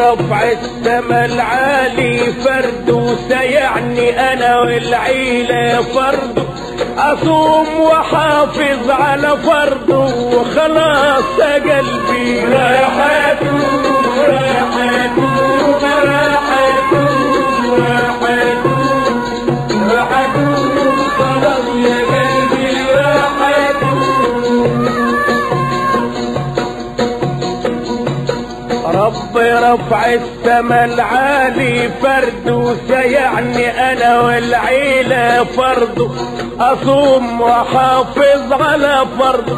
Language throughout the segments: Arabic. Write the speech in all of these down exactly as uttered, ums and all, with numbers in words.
رفع السما العالي فرد سيعني انا والعيلة فرد اصوم وحافظ على فرضه وخلاص يا قلبي راحته راحته راحته راحته راحته خلاص يا قلبي راحته. ربي رفع السما العالي فرد سيعني انا والعيلة فرضه اصوم وحافظ على فرضه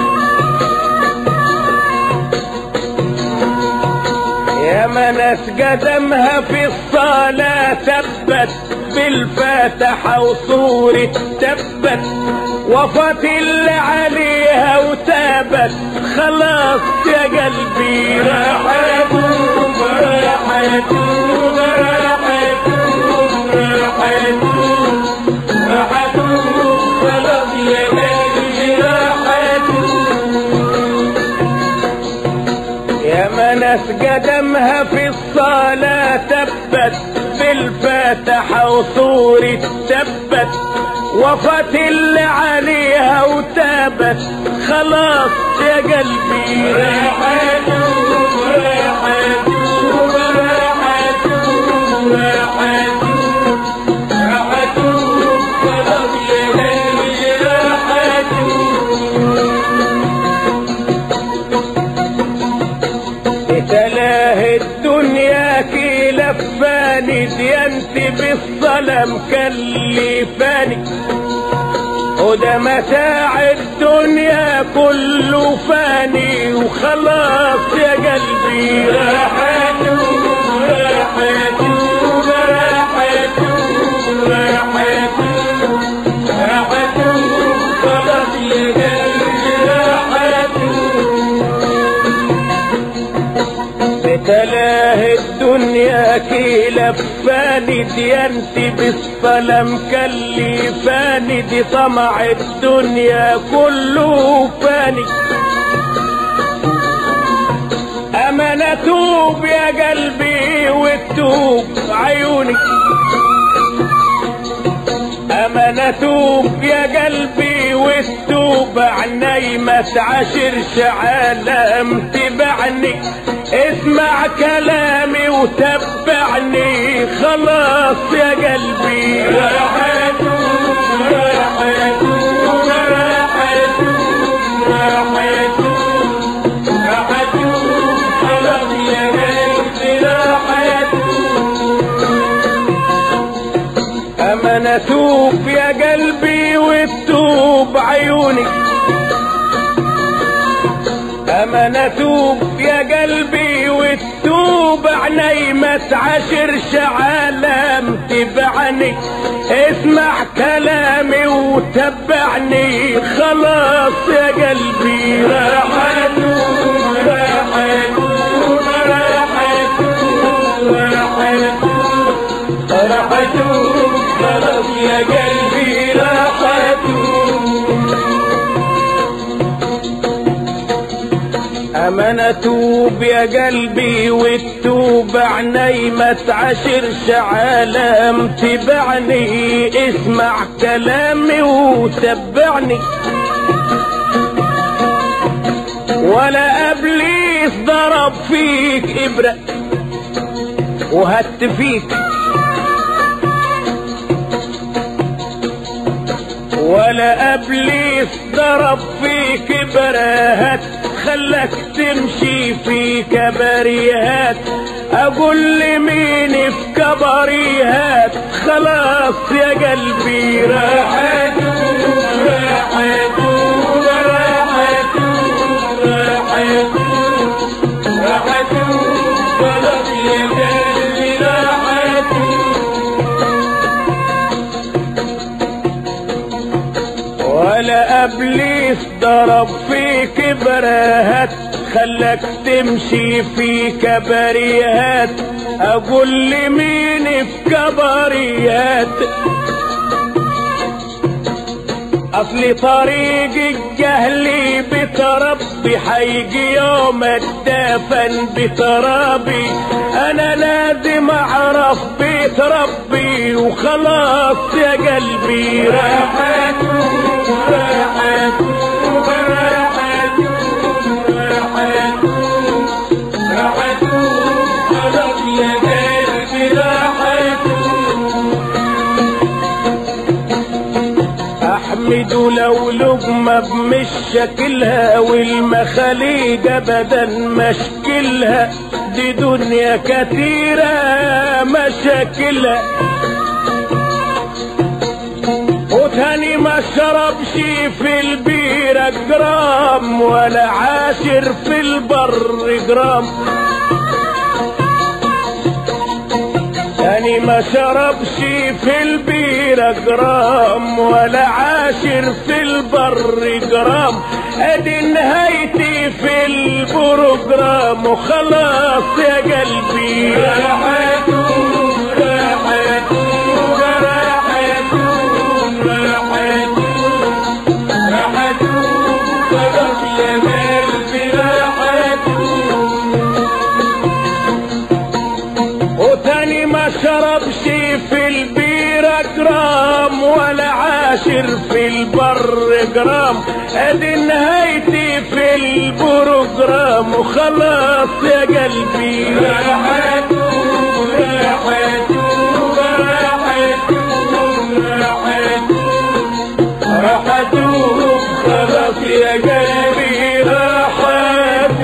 يا مناس قدمها في الصلاة ثبت بالفاتحة وصورة تبت وفات اللي عليها وتابت خلاص يا قلبي راحته راحته راحته راحته راحته خلاص يا قلبي راحته. يا مناس قدمها في الصلاة ثبت بالفاتحة وصورة تبت وفات اللي عليها وتابت خلاص يا قلبي راحته راحته راحته راحته راحته خلاص يا قلبي راحته. تلاهي الدنيا كي لفاني ديانتي بالصلاة مكلفاني وده متاع الدنيا كله فاني وخلاص يا قلبي راحته راحته راحته راحته راحته خلاص يا قلبي راحته. بتلاهي الدنيا كي لفاني ديانتي بالصلاة مكلفاني دي طمع الدنيا كله فاني أمانة توب يا قلبي وتوب عيوني أمانة توب يا قلبي وتوب عني ما تعاشرش عالم تبعني اسمع كلامي وتبعني خلاص يا قلبي راحته راحته راحته راحته راحته خلاص يا قلبي راحته. أمانة توب يا قلبي وتوب عيوني أمانة توب يا قلبي وتوب عني ما تعاشرش عالم تبعني اسمع كلامي وتبعني خلاص يا قلبي راحته راحته راحته راحته راحته خلاص يا قلبي راحته. أمانة توب يا قلبي وتوب عني ما تعاشرش عالم تبعني اسمع كلامي وتبعني ولا ابليس ضرب فيك ابرة وهت فيك ولا ابليس ضرب فيك ابرة خلك تمشي في كبريات اقول لمين في كبريات خلاص يا قلبي راحته راحته راحته راحته راحته خلاص يا قلبي راحته. ولا ابليس ضرب فيك برهات خلك تمشي في كبريات اقول لمين في كبريات اصل طريق الجهل بتربي حيجي يوم الدفن بترابي. انا لازم اعرف بيت ربي وخلاص يا قلبي. راحت راحت راحت راحت راحت خلاص يا قلبي راحت. احمد لو لقمة بمش شكلها والمخاليق ابدا مشكلها. دي دنيا كتيرة مشاكلها. وتاني ما شربش في البيرة جرام ولا عاشر في البر جرام. تاني ما شربش في البيرة جرام ولا عاشر في البر جرام. ادي نهايتي في البروجرام وخلاص يا قلبي. راحت راحت راحت راحت راحت خلاص يا قلبي راحت. وتاني ما شربش في البيرة جرام ولا عاشر في البر جرام. ادي نهايتي في البروجرام وخلاص يا قلبي. راحت راحت راحت راحت راحت خلاص يا قلبي راحت.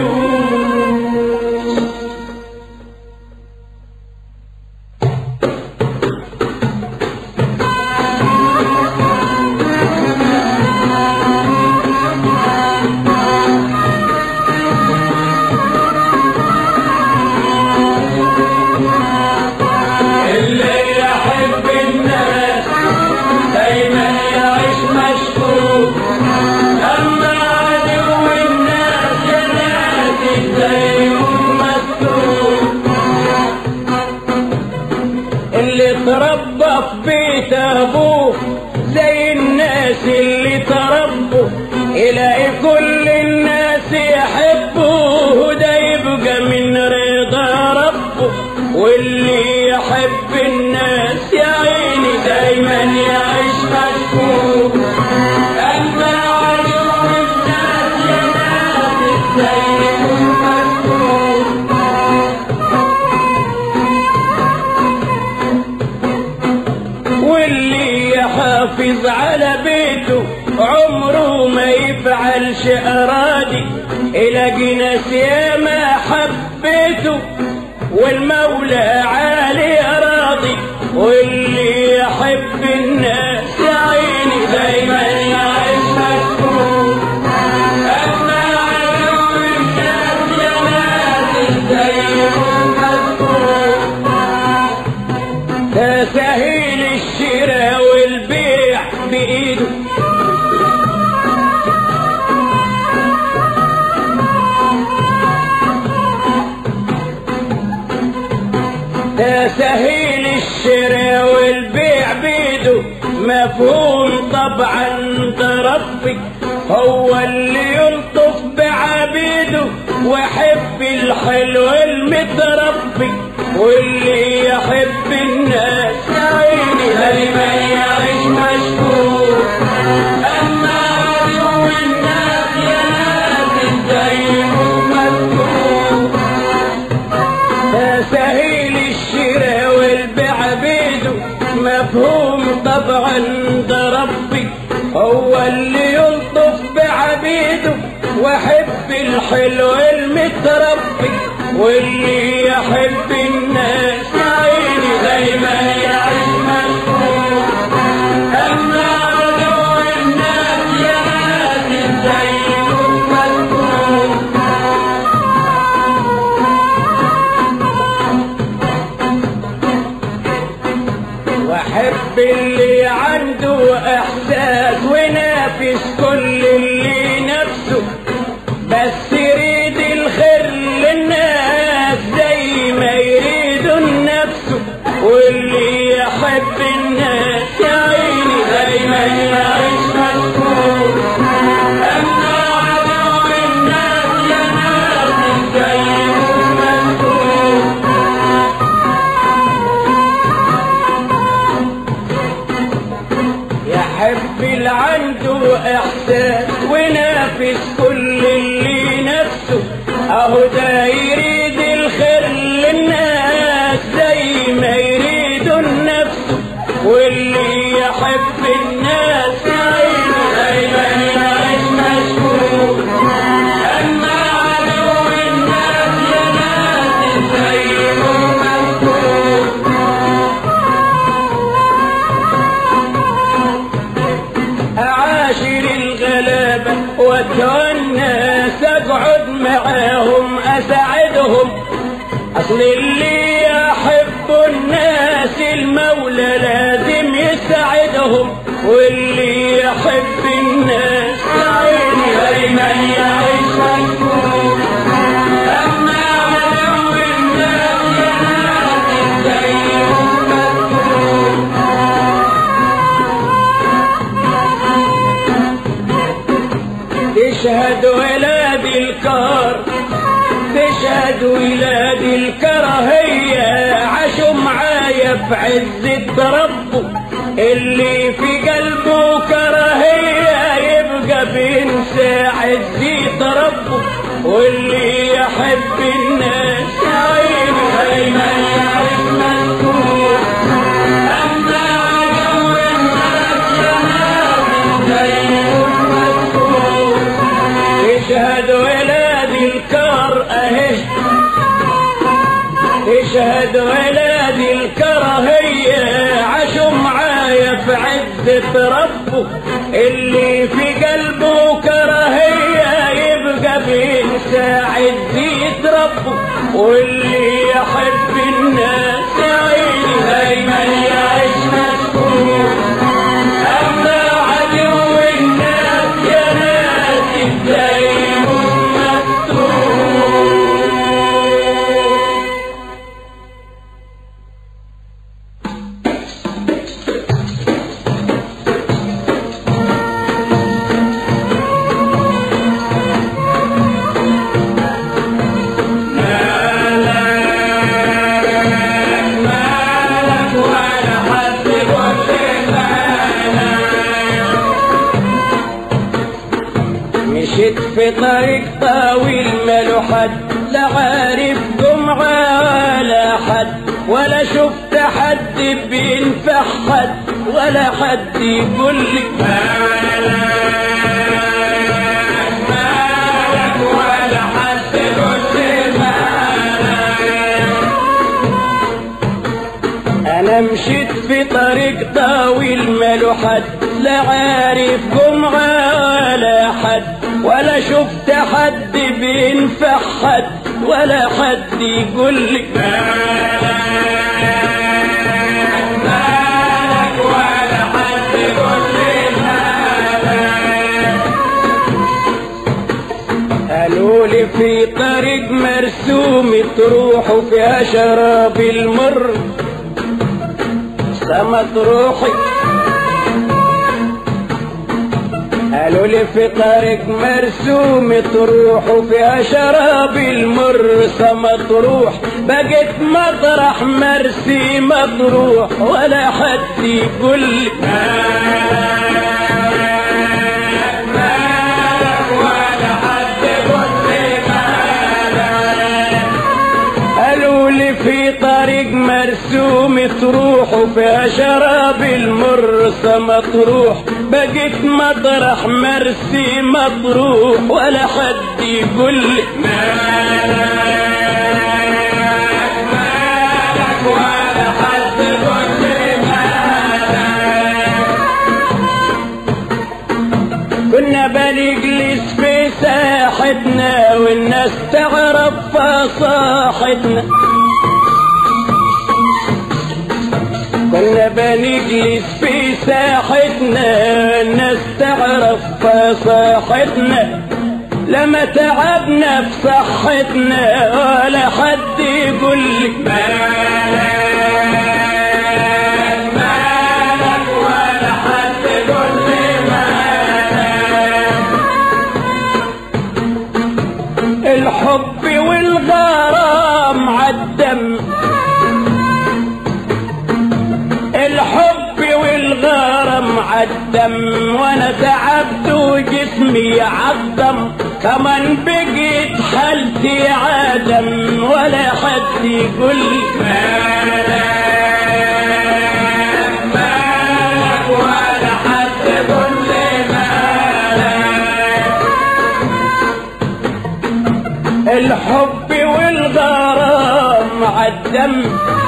تربى في بيت ابوه زي الناس اللي تربوا يلاقي كل الناس يحبوه. ده يبقى من رضا ربه. واللي يحب الناس يا عيني دايما يعيش مشكور. اما عدو الناس يا ناس ازاي يكون مشكور. واللي يحافظ على بيته عمره ما يفعلش ارادي. يلاقي ناس ياما حبيته والمولى عالي راضي. واللي يحب الناس يا عيني دايما يعيش مشكور. اما عدو الناس يا ناس ازاي يكون مشكور. ده سهيل الشراء والبيع بايده. ده سهيل الشراء والبيع بايده. مفهوم طبعا ده ربي هو اللي يلطف بعبيده ويحب الحلو المتربي. واللي يحب الناس يا عيني دايما يعيش مشكور. اما عدو الناس يا ناس ازاي يكون مشكور. ده سهيل الشراء والبيع بيده. مفهوم طبعا ده ربي هو اللي يلطف بعبيده ويحب الحلو المتربي. واللي يحب الناس يا عيني دايما يعيش مشكور. اما عدو الناس يا ناس ازاي يكون مشكور. واحب اللي عنده احساس ونافس كل اللي نفسه بس يريد الخير للناس زي ما يريد النفس. واللي يحب الناس يا عيني دايما يعيش مشكور. عنده احساس ونافس كل اللي نفسه، اهو ده يريد الخير للناس زي ما يريدوا النفس، واللي يحب الناس يعيش دايما يعيش مشكور، اما عدو الناس يا ناس زيهم مذكور. اعاشر الغلابة والناس اقعد معاهم اساعدهم، اصل اللي يحب الناس المولى لازم يساعدهم، واللي يحب الناس عيني دايما يعيش مشكور، اما عدو الناس يا ناس زيهم مذكور. تشهد ولاد الكار تشهد ولاد الكراهية عاشوا معايا في عزة ربه، اللي في قلبه كراهية يبقى بينسى عزة ربه، واللي يحب الناس عيني دايما يعيش مذكور، اما عدو الناس يا ناس زيهم مذكور. تشهد ولاد الكار اهي تشهد ولاد الكراهية عاشوا معايا في عزة ربه، اللي في قلبه كراهية يبقى بينسى عزة ربه، واللي يحب الناس يعيش دايما يعيش مشكور، اما عدو الناس يا ناس زيهم مذكور. مشيت في طريق طويل مالو حد، لا عارف جمعة ولا حد، ولا شفت حد بينفع حد، ولا حد يقول لي مالك مالك، ولا حد يقول لي مالك. انا مشيت في طريق طويل مالو حد، لا عارف جمعة ولا حد، ولا شفت حد بينفع حد، ولا حد يقول لي مالك مالك، ولا حد يقول لي مالك. قالوا لي في طريق مرسوم تروحوا فيها شراب المر، سمت روحي. قالوا لي في طريق مرسوم تروحوا فيها شراب المر، سمت روح بقيت مطرح مرسي مطروح، ولا حد يقول لي مالك مالك، ولا حد يقول لي مالك. قالوا لي في طريق مرسوم تروحوا فيها شراب المر، سمت روح بقيت مطرح مرسي مطروح، ولا حد يقول لي مالك مالك، ولا حد يقول لي مالك. كنا بنجلس في ساحتنا والناس تعرف فصاحتنا، كنا بنجلس في ساحتنا الناس تعرف فصاحتنا، لما تعبنا في صحتنا ولا حد يقول لي مالك مالك، ولا حد يقول لي مالك. الحب والغرام عالدم، الحب والغرام عالدم وانا تعبت وجسمي عالدم كمان بقيت حالتي عدم ولا حد يقول لي مالك مالك ولا حد يقول لي مالك. الحب والغرام عالدم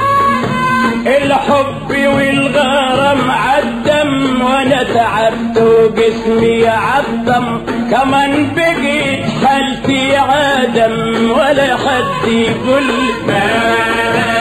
الحب والغرام عالدم وانا تعبت وجسمي عالدم كمان بقيت حالتي عدم ولا حد يقول مالك